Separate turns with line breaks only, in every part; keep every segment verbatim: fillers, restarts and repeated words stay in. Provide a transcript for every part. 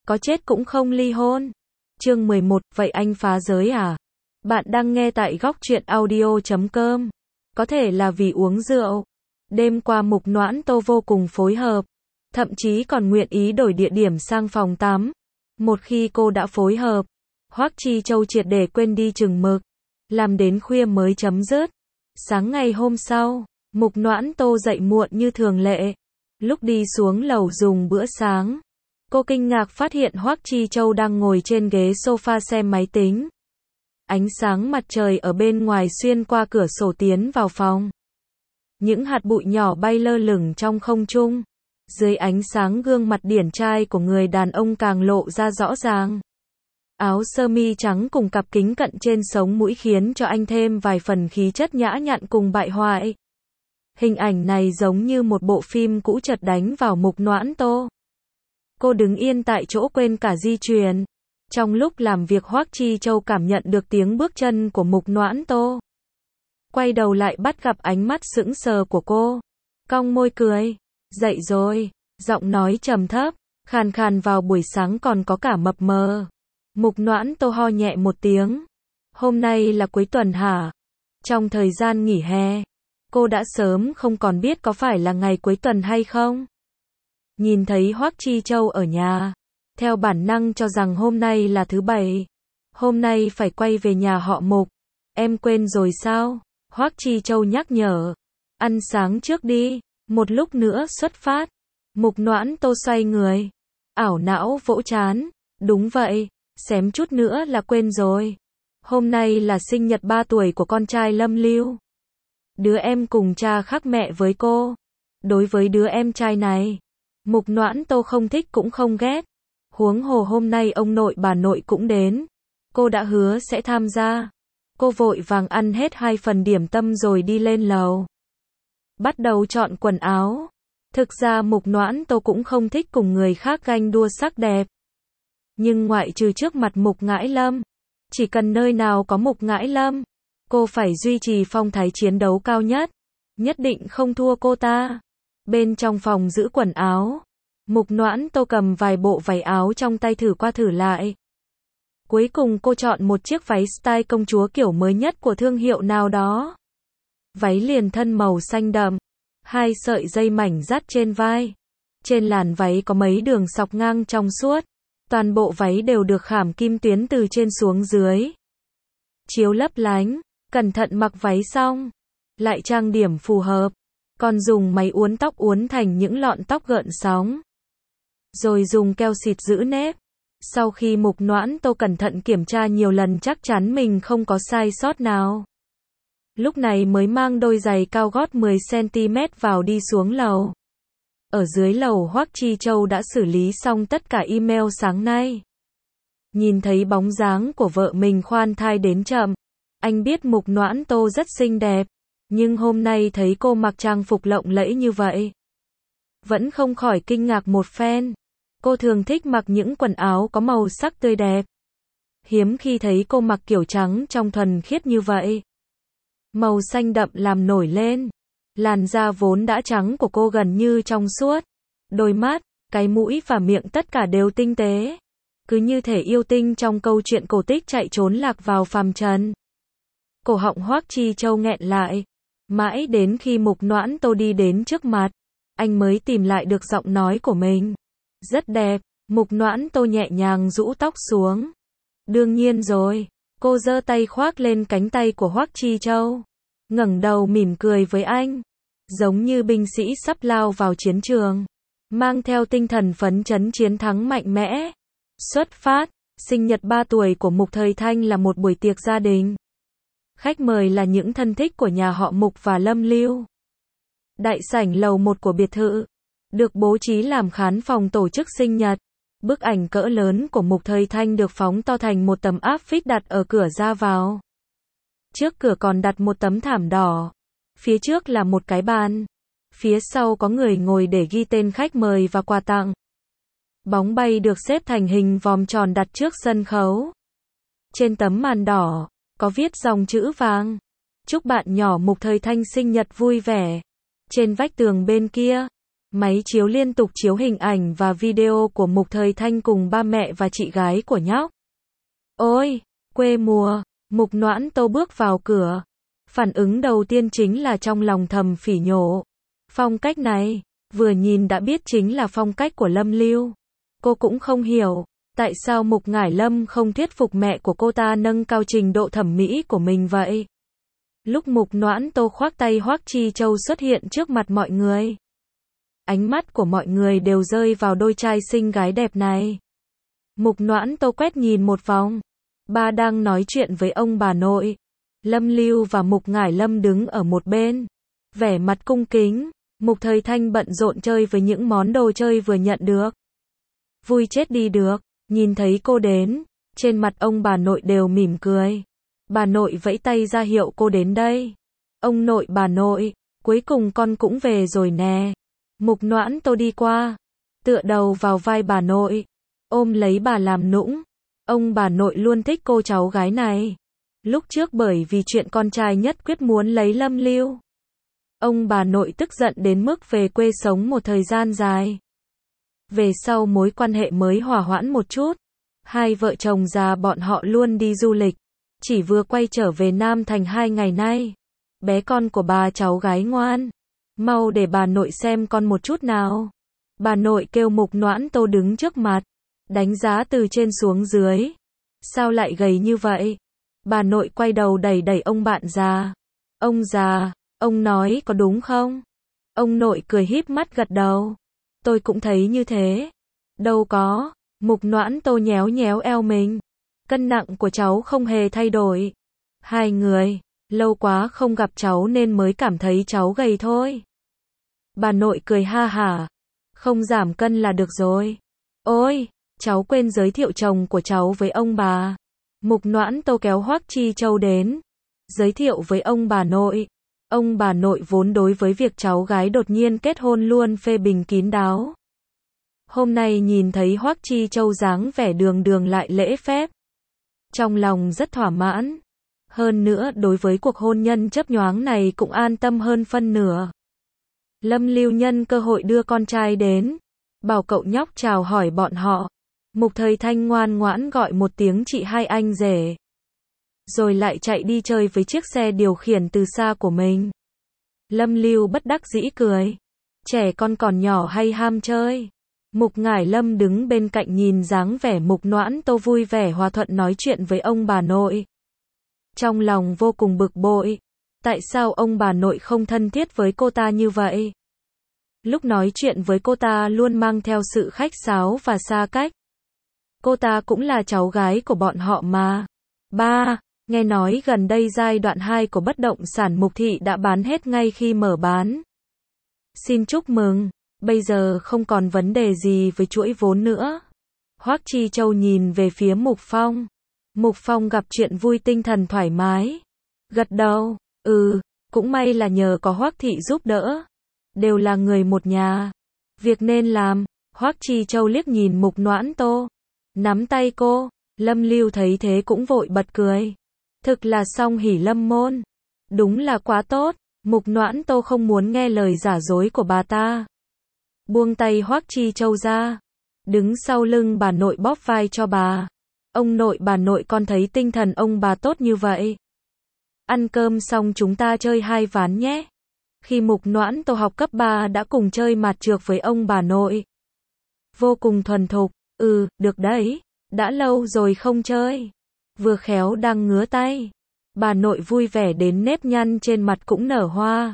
có chết cũng không ly hôn. Chương mười một, vậy anh phá giới à? Bạn đang nghe tại góc truyện audio chấm com. Có thể là vì uống rượu. Đêm qua Mục Noãn Tô vô cùng phối hợp. Thậm chí còn nguyện ý đổi địa điểm sang phòng tắm. Một khi cô đã phối hợp, Hoắc Chi Châu triệt để quên đi chừng mực. Làm đến khuya mới chấm dứt. Sáng ngày hôm sau, Mục Noãn Tô dậy muộn như thường lệ. Lúc đi xuống lầu dùng bữa sáng, cô kinh ngạc phát hiện Hoắc Chi Châu đang ngồi trên ghế sofa xem máy tính. Ánh sáng mặt trời ở bên ngoài xuyên qua cửa sổ tiến vào phòng. Những hạt bụi nhỏ bay lơ lửng trong không trung. Dưới ánh sáng gương mặt điển trai của người đàn ông càng lộ ra rõ ràng. Áo sơ mi trắng cùng cặp kính cận trên sống mũi khiến cho anh thêm vài phần khí chất nhã nhặn cùng bại hoại. Hình ảnh này giống như một bộ phim cũ chợt đánh vào Mục Noãn Tô. Cô đứng yên tại chỗ quên cả di chuyển. Trong lúc làm việc Hoắc Chi Châu cảm nhận được tiếng bước chân của Mục Noãn Tô. Quay đầu lại bắt gặp ánh mắt sững sờ của cô. Cong môi cười. Dậy rồi. Giọng nói trầm thấp, khàn khàn vào buổi sáng còn có cả mập mờ. Mục Noãn Tô ho nhẹ một tiếng. Hôm nay là cuối tuần hả? Trong thời gian nghỉ hè, cô đã sớm không còn biết có phải là ngày cuối tuần hay không. Nhìn thấy Hoắc Chi Châu ở nhà, theo bản năng cho rằng hôm nay là thứ bảy. Hôm nay phải quay về nhà họ Mục. Em quên rồi sao? Hoắc Chi Châu nhắc nhở. Ăn sáng trước đi, một lúc nữa xuất phát. Mục Noãn Tô xoay người, ảo não vỗ trán. Đúng vậy, xém chút nữa là quên rồi. Hôm nay là sinh nhật ba tuổi của con trai Lâm Lưu. Đứa em cùng cha khác mẹ với cô. Đối với đứa em trai này, Mục Noãn Tô không thích cũng không ghét. Huống hồ hôm nay ông nội bà nội cũng đến. Cô đã hứa sẽ tham gia. Cô vội vàng ăn hết hai phần điểm tâm rồi đi lên lầu. Bắt đầu chọn quần áo. Thực ra Mục Noãn Tô cũng không thích cùng người khác ganh đua sắc đẹp. Nhưng ngoại trừ trước mặt Mục Ngãi Lâm, chỉ cần nơi nào có Mục Ngãi Lâm, cô phải duy trì phong thái chiến đấu cao nhất. Nhất định không thua cô ta. Bên trong phòng giữ quần áo, Mục Noãn Tô cầm vài bộ váy áo trong tay thử qua thử lại. Cuối cùng cô chọn một chiếc váy style công chúa kiểu mới nhất của thương hiệu nào đó. Váy liền thân màu xanh đậm, hai sợi dây mảnh dắt trên vai. Trên làn váy có mấy đường sọc ngang trong suốt. Toàn bộ váy đều được khảm kim tuyến từ trên xuống dưới. Chiếu lấp lánh, cẩn thận mặc váy xong, lại trang điểm phù hợp, còn dùng máy uốn tóc uốn thành những lọn tóc gợn sóng. Rồi dùng keo xịt giữ nếp. Sau khi Mục Noãn Tô cẩn thận kiểm tra nhiều lần chắc chắn mình không có sai sót nào. Lúc này mới mang đôi giày cao gót mười xăng-ti-mét vào đi xuống lầu. Ở dưới lầu Hoắc Chi Châu đã xử lý xong tất cả email sáng nay. Nhìn thấy bóng dáng của vợ mình khoan thai đến chậm. Anh biết Mục Noãn Tô rất xinh đẹp. Nhưng hôm nay thấy cô mặc trang phục lộng lẫy như vậy, vẫn không khỏi kinh ngạc một phen. Cô thường thích mặc những quần áo có màu sắc tươi đẹp. Hiếm khi thấy cô mặc kiểu trắng trong thuần khiết như vậy. Màu xanh đậm làm nổi lên. Làn da vốn đã trắng của cô gần như trong suốt. Đôi mắt, cái mũi và miệng tất cả đều tinh tế. Cứ như thể yêu tinh trong câu chuyện cổ tích chạy trốn lạc vào phàm trần. Cổ họng Hoắc Chi Châu nghẹn lại. Mãi đến khi Mục Noãn Tô đi đến trước mặt, anh mới tìm lại được giọng nói của mình. Rất đẹp. Mục Noãn Tô nhẹ nhàng rũ tóc xuống. Đương nhiên rồi. Cô giơ tay khoác lên cánh tay của Hoắc Chi Châu. Ngẩng đầu mỉm cười với anh. Giống như binh sĩ sắp lao vào chiến trường. Mang theo tinh thần phấn chấn chiến thắng mạnh mẽ. Xuất phát. Sinh nhật ba tuổi của Mục Thời Thanh là một buổi tiệc gia đình. Khách mời là những thân thích của nhà họ Mục và Lâm Lưu. Đại sảnh lầu một của biệt thự được bố trí làm khán phòng tổ chức sinh nhật. Bức ảnh cỡ lớn của Mục Thời Thanh được phóng to thành một tấm áp phích đặt ở cửa ra vào. Trước cửa còn đặt một tấm thảm đỏ. Phía trước là một cái bàn. Phía sau có người ngồi để ghi tên khách mời và quà tặng. Bóng bay được xếp thành hình vòm tròn đặt trước sân khấu. Trên tấm màn đỏ có viết dòng chữ vàng. Chúc bạn nhỏ Mục Thời Thanh sinh nhật vui vẻ. Trên vách tường bên kia, Máy chiếu liên tục chiếu hình ảnh và video của Mục Thời Thanh cùng ba mẹ và chị gái của nhóc. Ôi, quê mùa, Mục Noãn Tô bước vào cửa. Phản ứng đầu tiên chính là trong lòng thầm phỉ nhổ. Phong cách này, vừa nhìn đã biết chính là phong cách của Lâm Lưu. Cô cũng không hiểu, tại sao Mục Ngải Lâm không thuyết phục mẹ của cô ta nâng cao trình độ thẩm mỹ của mình vậy. Lúc Mục Noãn Tô khoác tay Hoắc Chi Châu xuất hiện trước mặt mọi người. Ánh mắt của mọi người đều rơi vào đôi trai xinh gái đẹp này. Mục Noãn Tô quét nhìn một vòng. Ba đang nói chuyện với ông bà nội. Lâm Lưu và Mục Ngải Lâm đứng ở một bên. Vẻ mặt cung kính. Mục Thời Thanh bận rộn chơi với những món đồ chơi vừa nhận được. Vui chết đi được. Nhìn thấy cô đến. Trên mặt ông bà nội đều mỉm cười. Bà nội vẫy tay ra hiệu cô đến đây. Ông nội bà nội. Cuối cùng con cũng về rồi nè. Mục Noãn Tô đi qua. Tựa đầu vào vai bà nội. Ôm lấy bà làm nũng. Ông bà nội luôn thích cô cháu gái này. Lúc trước bởi vì chuyện con trai nhất quyết muốn lấy Lâm Lưu. Ông bà nội tức giận đến mức về quê sống một thời gian dài. Về sau mối quan hệ mới hòa hoãn một chút. Hai vợ chồng già bọn họ luôn đi du lịch. Chỉ vừa quay trở về Nam Thành hai ngày nay. Bé con của bà cháu gái ngoan. Mau để bà nội xem con một chút nào. Bà nội kêu Mục Noãn Tô đứng trước mặt. Đánh giá từ trên xuống dưới. Sao lại gầy như vậy? Bà nội quay đầu đẩy đẩy ông bạn già. Ông già, ông nói có đúng không? Ông nội cười híp mắt gật đầu. Tôi cũng thấy như thế. Đâu có. Mục Noãn Tô nhéo nhéo eo mình. Cân nặng của cháu không hề thay đổi. Hai người, lâu quá không gặp cháu nên mới cảm thấy cháu gầy thôi. Bà nội cười ha hả. Không giảm cân là được rồi. Ôi, cháu quên giới thiệu chồng của cháu với ông bà. Mục Noãn Tô kéo Hoắc Chi Châu đến. Giới thiệu với ông bà nội. Ông bà nội vốn đối với việc cháu gái đột nhiên kết hôn luôn phê bình kín đáo. Hôm nay nhìn thấy Hoắc Chi Châu dáng vẻ đường đường lại lễ phép. Trong lòng rất thỏa mãn. Hơn nữa đối với cuộc hôn nhân chớp nhoáng này cũng an tâm hơn phân nửa. Lâm Lưu nhân cơ hội đưa con trai đến. Bảo cậu nhóc chào hỏi bọn họ. Mục Thời Thanh ngoan ngoãn gọi một tiếng chị hai anh rể. Rồi lại chạy đi chơi với chiếc xe điều khiển từ xa của mình. Lâm Lưu bất đắc dĩ cười. Trẻ con còn nhỏ hay ham chơi. Mục Ngải Lâm đứng bên cạnh nhìn dáng vẻ Mục Noãn Tô vui vẻ hòa thuận nói chuyện với ông bà nội. Trong lòng vô cùng bực bội. Tại sao ông bà nội không thân thiết với cô ta như vậy? Lúc nói chuyện với cô ta luôn mang theo sự khách sáo và xa cách. Cô ta cũng là cháu gái của bọn họ mà. Ba, nghe nói gần đây giai đoạn hai của bất động sản Mục Thị đã bán hết ngay khi mở bán. Xin chúc mừng, bây giờ không còn vấn đề gì với chuỗi vốn nữa. Hoắc Chi Châu nhìn về phía Mục Phong. Mục Phong gặp chuyện vui tinh thần thoải mái. Gật đầu, ừ, cũng may là nhờ có Hoắc Thị giúp đỡ. Đều là người một nhà. Việc nên làm. Hoắc Chi Châu liếc nhìn Mục Noãn Tô. Nắm tay cô. Lâm Lưu thấy thế cũng vội bật cười. Thực là song hỷ lâm môn. Đúng là quá tốt. Mục Noãn Tô không muốn nghe lời giả dối của bà ta. Buông tay Hoắc Chi Châu ra. Đứng sau lưng bà nội bóp vai cho bà. Ông nội bà nội con thấy tinh thần ông bà tốt như vậy. Ăn cơm xong chúng ta chơi hai ván nhé. Khi Mục Noãn Tô học cấp ba đã cùng chơi mạt trược với ông bà nội. Vô cùng thuần thục. Ừ, được đấy. Đã lâu rồi không chơi. Vừa khéo đang ngứa tay. Bà nội vui vẻ đến nếp nhăn trên mặt cũng nở hoa.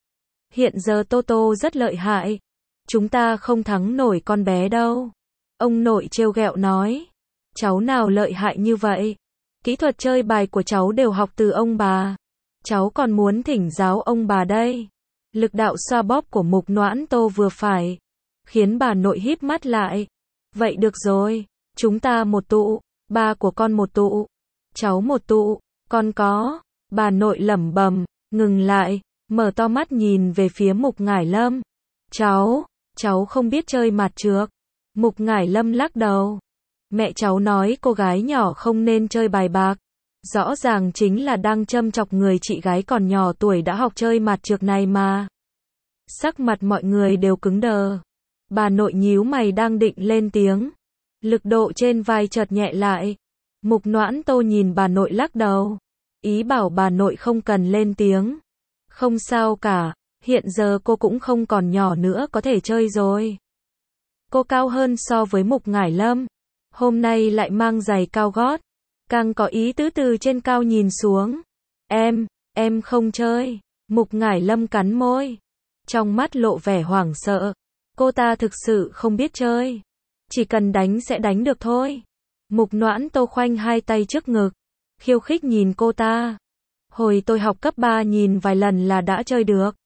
Hiện giờ Toto rất lợi hại. Chúng ta không thắng nổi con bé đâu. Ông nội trêu ghẹo nói. Cháu nào lợi hại như vậy? Kỹ thuật chơi bài của cháu đều học từ ông bà. Cháu còn muốn thỉnh giáo ông bà đây. Lực đạo xoa bóp của Mục Noãn Tô vừa phải. Khiến bà nội híp mắt lại. Vậy được rồi. Chúng ta một tụ. Ba của con một tụ. Cháu một tụ. Con có. Bà nội lẩm bẩm. Ngừng lại. Mở to mắt nhìn về phía Mục Ngải Lâm. Cháu. Cháu không biết chơi mạt trược. Mục Ngải Lâm lắc đầu. Mẹ cháu nói cô gái nhỏ không nên chơi bài bạc. Rõ ràng chính là đang châm chọc người chị gái còn nhỏ tuổi đã học chơi mạt trược này mà. Sắc mặt mọi người đều cứng đờ. Bà nội nhíu mày đang định lên tiếng. Lực độ trên vai chợt nhẹ lại. Mục Noãn Tô nhìn bà nội lắc đầu. Ý bảo bà nội không cần lên tiếng. Không sao cả, hiện giờ cô cũng không còn nhỏ nữa có thể chơi rồi. Cô cao hơn so với Mục Ngải Lâm. Hôm nay lại mang giày cao gót. Càng có ý tứ từ trên cao nhìn xuống. Em, em không chơi. Mục Ngải Lâm cắn môi. Trong mắt lộ vẻ hoảng sợ. Cô ta thực sự không biết chơi. Chỉ cần đánh sẽ đánh được thôi. Mục Noãn Tô khoanh hai tay trước ngực. Khiêu khích nhìn cô ta. Hồi tôi học cấp ba nhìn vài lần là đã chơi được.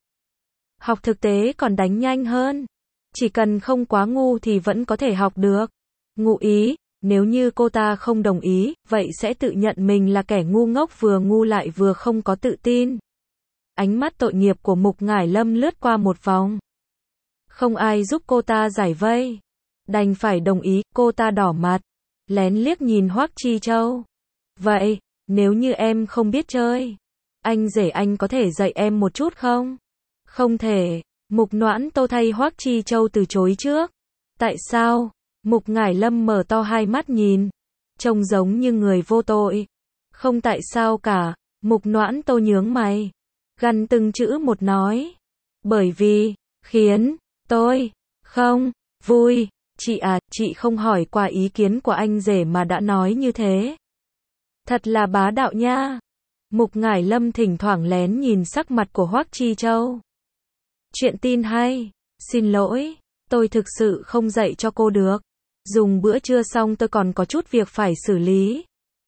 Học thực tế còn đánh nhanh hơn. Chỉ cần không quá ngu thì vẫn có thể học được. Ngụ ý, nếu như cô ta không đồng ý, vậy sẽ tự nhận mình là kẻ ngu ngốc vừa ngu lại vừa không có tự tin. Ánh mắt tội nghiệp của Mục Ngải Lâm lướt qua một vòng. Không ai giúp cô ta giải vây. Đành phải đồng ý, cô ta đỏ mặt. Lén liếc nhìn Hoắc Chi Châu. Vậy, nếu như em không biết chơi, anh rể anh có thể dạy em một chút không? Không thể. Mục Noãn Tô thay Hoắc Chi Châu từ chối trước. Tại sao? Mục Ngải Lâm mở to hai mắt nhìn. Trông giống như người vô tội. Không tại sao cả. Mục Noãn Tô nhướng mày. Gằn từng chữ một nói. Bởi vì, khiến, tôi, không, vui. Chị à, chị không hỏi qua ý kiến của anh rể mà đã nói như thế. Thật là bá đạo nha. Mục Ngải Lâm thỉnh thoảng lén nhìn sắc mặt của Hoắc Chi Châu. Chuyện tin hay. Xin lỗi, tôi thực sự không dạy cho cô được. Dùng bữa trưa xong tôi còn có chút việc phải xử lý.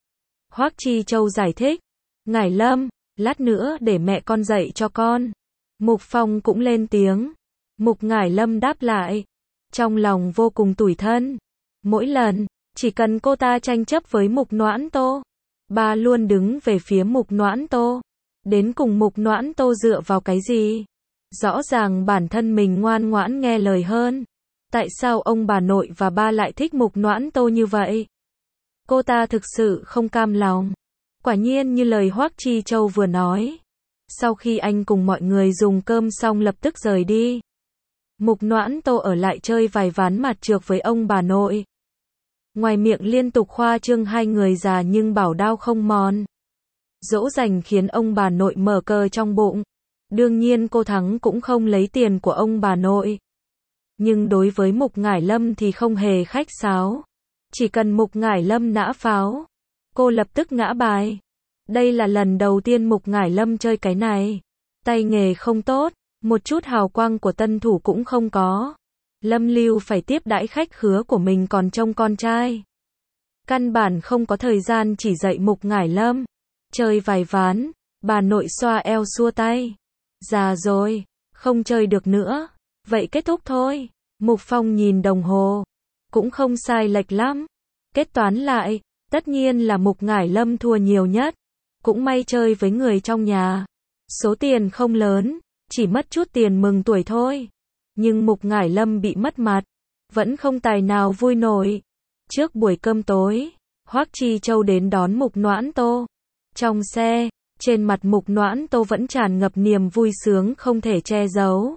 Hoắc Chi Châu giải thích. Ngải Lâm, lát nữa để mẹ con dạy cho con. Mục Phong cũng lên tiếng. Mục Ngải Lâm đáp lại. Trong lòng vô cùng tủi thân. Mỗi lần, chỉ cần cô ta tranh chấp với Mục Noãn Tô, bà luôn đứng về phía Mục Noãn Tô. Đến cùng Mục Noãn Tô dựa vào cái gì? Rõ ràng bản thân mình ngoan ngoãn nghe lời hơn. Tại sao ông bà nội và ba lại thích Mục Noãn Tô như vậy? Cô ta thực sự không cam lòng. Quả nhiên như lời Hoắc Chi Châu vừa nói. Sau khi anh cùng mọi người dùng cơm xong lập tức rời đi. Mục Noãn Tô ở lại chơi vài ván mặt trược với ông bà nội. Ngoài miệng liên tục khoa trương hai người già nhưng bảo đao không mòn. Dỗ dành khiến ông bà nội mở cờ trong bụng. Đương nhiên cô thắng cũng không lấy tiền của ông bà nội. Nhưng đối với Mục Ngải Lâm thì không hề khách sáo. Chỉ cần Mục Ngải Lâm nã pháo, cô lập tức ngã bài. Đây là lần đầu tiên Mục Ngải Lâm chơi cái này. Tay nghề không tốt, một chút hào quang của tân thủ cũng không có. Lâm Lưu phải tiếp đãi khách khứa của mình còn trông con trai. Căn bản không có thời gian chỉ dạy Mục Ngải Lâm. Chơi vài ván, bà nội xoa eo xua tay. Già rồi, không chơi được nữa. Vậy kết thúc thôi. Mục Phong nhìn đồng hồ. Cũng không sai lệch lắm. Kết toán lại, tất nhiên là Mục Ngải Lâm thua nhiều nhất. Cũng may chơi với người trong nhà. Số tiền không lớn, chỉ mất chút tiền mừng tuổi thôi. Nhưng Mục Ngải Lâm bị mất mặt. Vẫn không tài nào vui nổi. Trước buổi cơm tối, Hoắc Chi Châu đến đón Mục Noãn Tô. Trong xe, trên mặt Mục Noãn Tô vẫn tràn ngập niềm vui sướng không thể che giấu.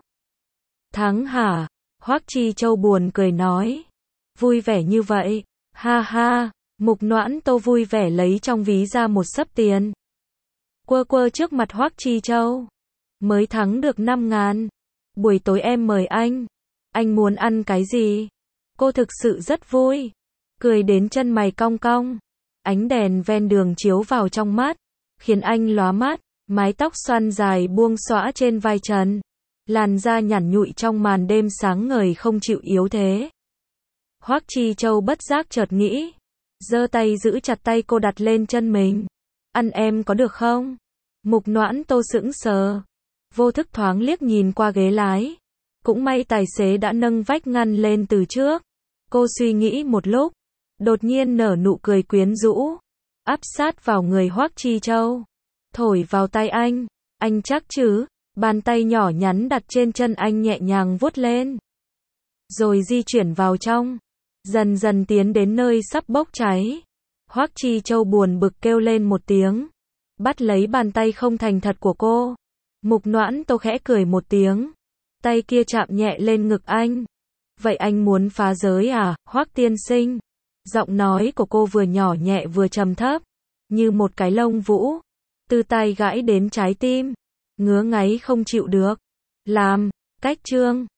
Thắng hả? Hoắc Chi Châu buồn cười nói. Vui vẻ như vậy, ha ha. Mục Noãn Tô vui vẻ lấy trong ví ra một xấp tiền. Quơ quơ trước mặt Hoắc Chi Châu. Mới thắng được năm ngàn. Buổi tối em mời anh. Anh muốn ăn cái gì? Cô thực sự rất vui. Cười đến chân mày cong cong. Ánh đèn ven đường chiếu vào trong mắt, khiến anh lóa mắt. Mái tóc xoăn dài buông xõa trên vai trần. Làn da nhẵn nhụi trong màn đêm sáng ngời không chịu yếu thế. Hoắc Chi Châu bất giác chợt nghĩ. Giơ tay giữ chặt tay cô đặt lên chân mình. Ăn em có được không? Mục Noãn Tô sững sờ. Vô thức thoáng liếc nhìn qua ghế lái. Cũng may tài xế đã nâng vách ngăn lên từ trước. Cô suy nghĩ một lúc. Đột nhiên nở nụ cười quyến rũ. Áp sát vào người Hoắc Chi Châu. Thổi vào tay anh. Anh chắc chứ? Bàn tay nhỏ nhắn đặt trên chân anh nhẹ nhàng vuốt lên. Rồi di chuyển vào trong. Dần dần tiến đến nơi sắp bốc cháy. Hoắc Chi Châu buồn bực kêu lên một tiếng. Bắt lấy bàn tay không thành thật của cô. Mục Noãn Tô khẽ cười một tiếng. Tay kia chạm nhẹ lên ngực anh. Vậy anh muốn phá giới à, Hoắc tiên sinh? Giọng nói của cô vừa nhỏ nhẹ vừa trầm thấp, như một cái lông vũ, từ tay gãi đến trái tim, ngứa ngáy không chịu được. Làm, cách chương